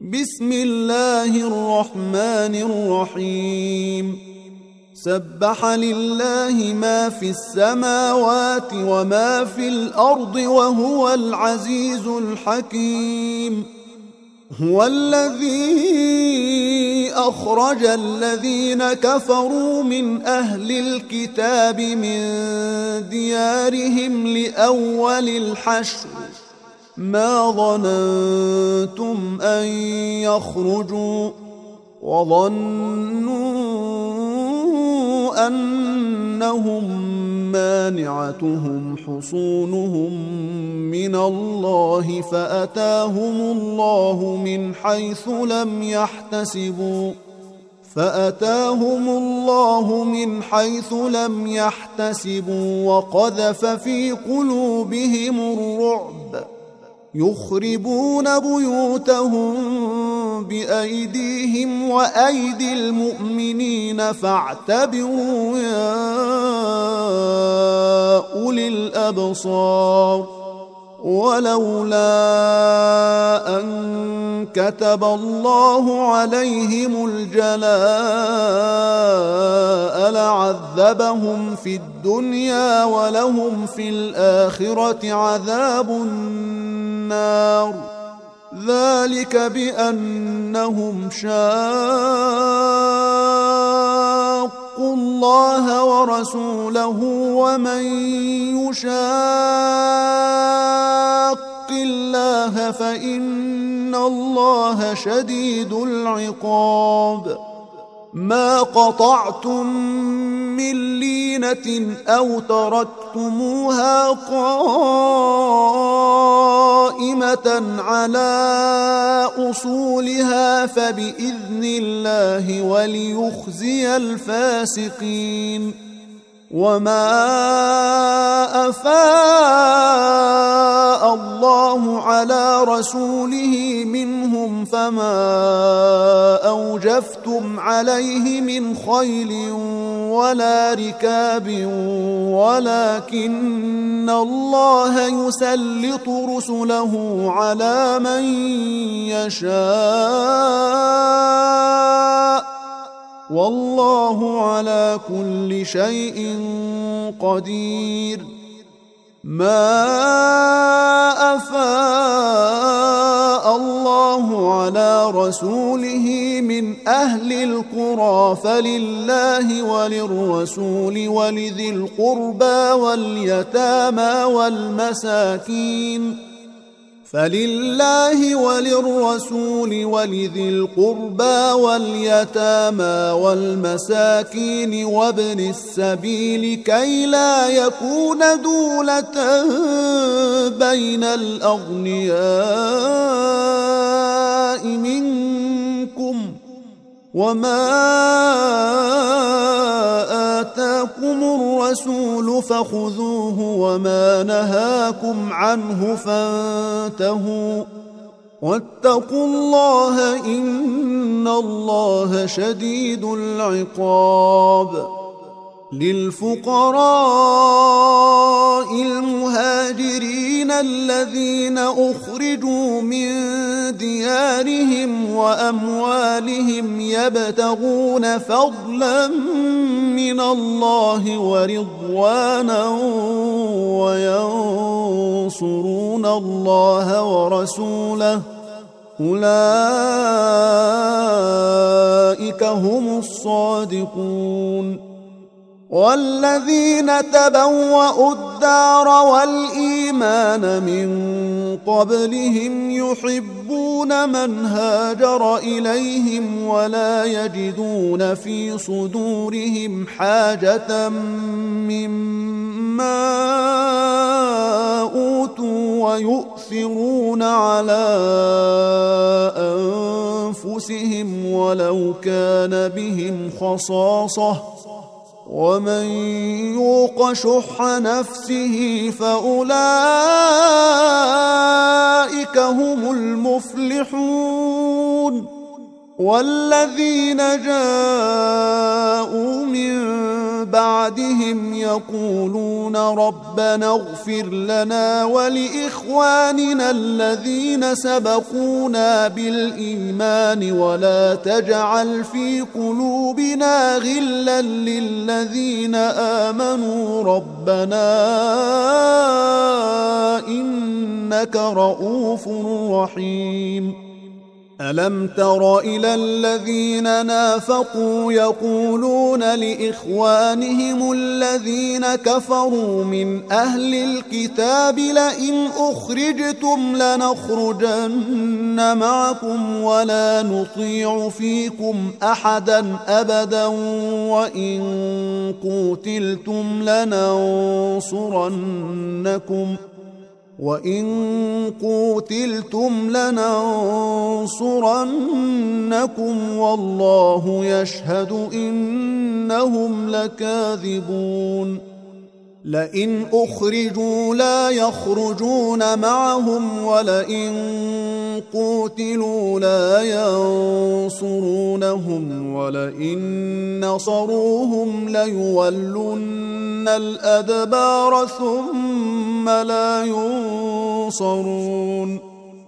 بسم الله الرحمن الرحيم سبح لله ما في السماوات وما في الأرض وهو العزيز الحكيم. هو الذي أخرج الذين كفروا من أهل الكتاب من ديارهم لأول الحشر ما ظننتم أن يخرجوا وظنوا أنهم مانعتهم حصونهم من الله فأتاهم الله من حيث لم يحتسبوا وقذف في قلوبهم الرعب يخربون بيوتهم بأيديهم وأيدي المؤمنين فاعتبروا يا أولي الأبصار. ولولا أن كتب الله عليهم الجلاء لعذبهم في الدنيا ولهم في الآخرة عذاب النار ذلك بأنهم شاقوا الله ورسوله ومن يشاق الله فإن الله شديد العقاب. ما قطعتم من لينة أو تركتموها قائمة على أصولها فبإذن الله وليخزي الفاسقين. وما أفاء الله على رسوله منهم فما أوجفتم عليه من خيل ولا ركاب ولكن الله يسلط رسله على من يشاء والله على كل شيء قدير. ما أفاء الله على رسوله من أهل القرى فلله وللرسول ولذي القربى واليتامى والمساكين وابن السبيل كي لا يكون دولة بين الأغنياء منكم وما آتاكم الرسول فخذوه وما نهاكم عنه فانتهوا واتقوا الله إن الله شديد العقاب. للفقراء المهاجرين الذين أخرجوا من ديارهم وأموالهم يبتغون فضلا من الله ورضوانا وينصرون الله ورسوله أولئك هم الصادقون. والذين تبوأوا الدار والإيمان من قبلهم يحبون من هاجر إليهم ولا يجدون في صدورهم حاجة مما أوتوا ويؤثرون على أنفسهم ولو كان بهم خصاصة ومن يوق شح نفسه فأولئك هم المفلحون. والذين جاءوا من بعدهم يقولون ربنا اغفر لنا ولإخواننا الذين سبقونا بالإيمان ولا تجعل في قلوبنا غلا للذين آمنوا ربنا إنك رؤوف رحيم. ألم تر إلى الذين نافقوا يقولون لإخوانهم الذين كفروا من أهل الكتاب لئن أخرجتم لنخرجن معكم ولا نطيع فيكم أحدا أبدا وإن قوتلتم لننصرنكم والله يشهد إنهم لكاذبون. لئن أخرجوا لا يخرجون معهم ولئن قوتلوا لا ينصرونهم ولئن نصروهم ليولن الأدبار ثم لا ينصرون.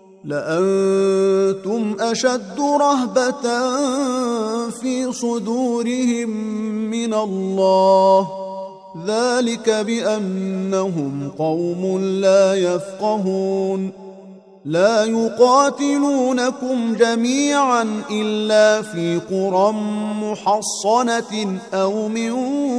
لأنتم أشد رهبة في صدورهم من الله ذلك بأنهم قوم لا يفقهون. لا يقاتلونكم جميعا إلا في قرى محصنة أو من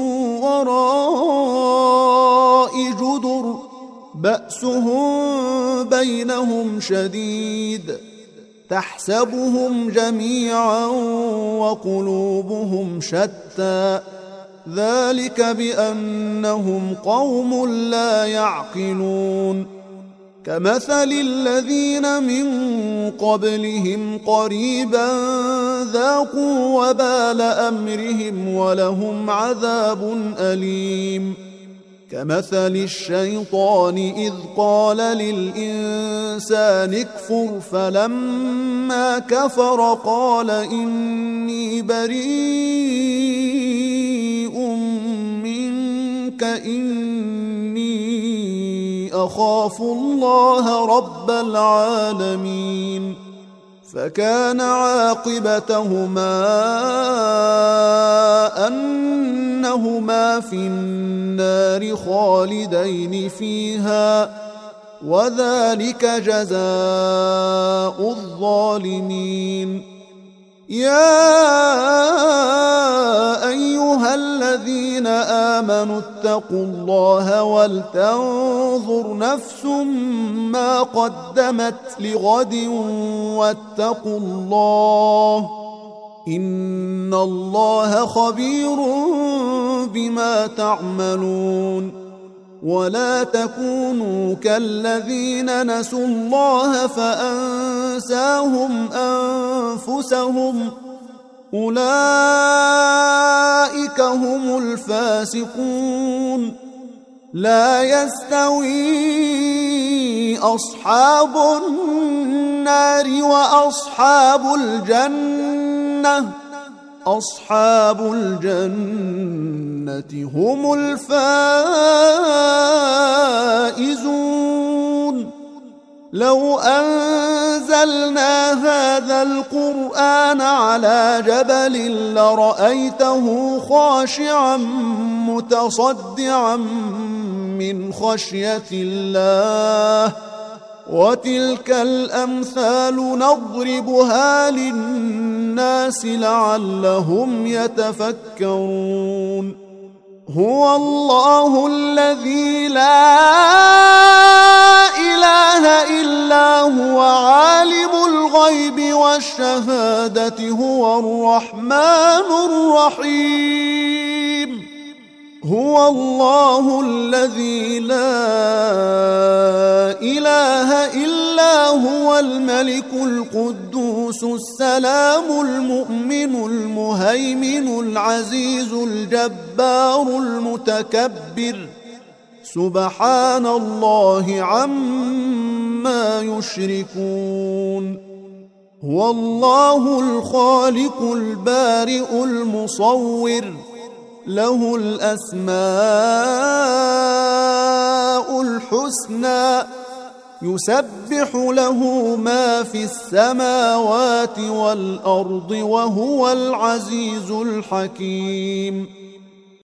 وراء جدر بأسهم بينهم شديد تحسبهم جميعا وقلوبهم شتى ذلك بأنهم قوم لا يعقلون. كمثل الذين من قبلهم قريبا ذاقوا وبال أمرهم ولهم عذاب أليم. كمثل الشيطان إذ قال للإنسان اكفر فلما كفر قال إني بريء منك إني أخاف الله رب العالمين. فكان عاقبتهما أنهما في النار خالدين فيها وذلك جزاء الظالمين. يا أيها الذين آمنوا اتقوا الله ولتنظر نفس ما قدمت لغد واتقوا الله إن الله خبير بما تعملون. ولا تكونوا كالذين نسوا الله فأنساهم أنفسهم أولئك هم الفاسقون. لا يستوي أصحاب النار وأصحاب الجنة أصحاب الجنة هم الفائزون. لو أنزلنا هذا القرآن على جبل لرأيته خاشعا متصدعا من خشية الله وتلك الأمثال نضربها للناس لعلهم يتفكرون. هو الله الذي لا إله إلا هو عالم الغيب والشهادة هو الرحمن الرحيم. هو الله الذي لا إله إلا هو الملك القدوس السلام المؤمن المهيمن العزيز الجبار المتكبر سبحان الله عما يشركون. هو الله الخالق البارئ المصور له الأسماء الحسنى يسبح له ما في السماوات والأرض وهو العزيز الحكيم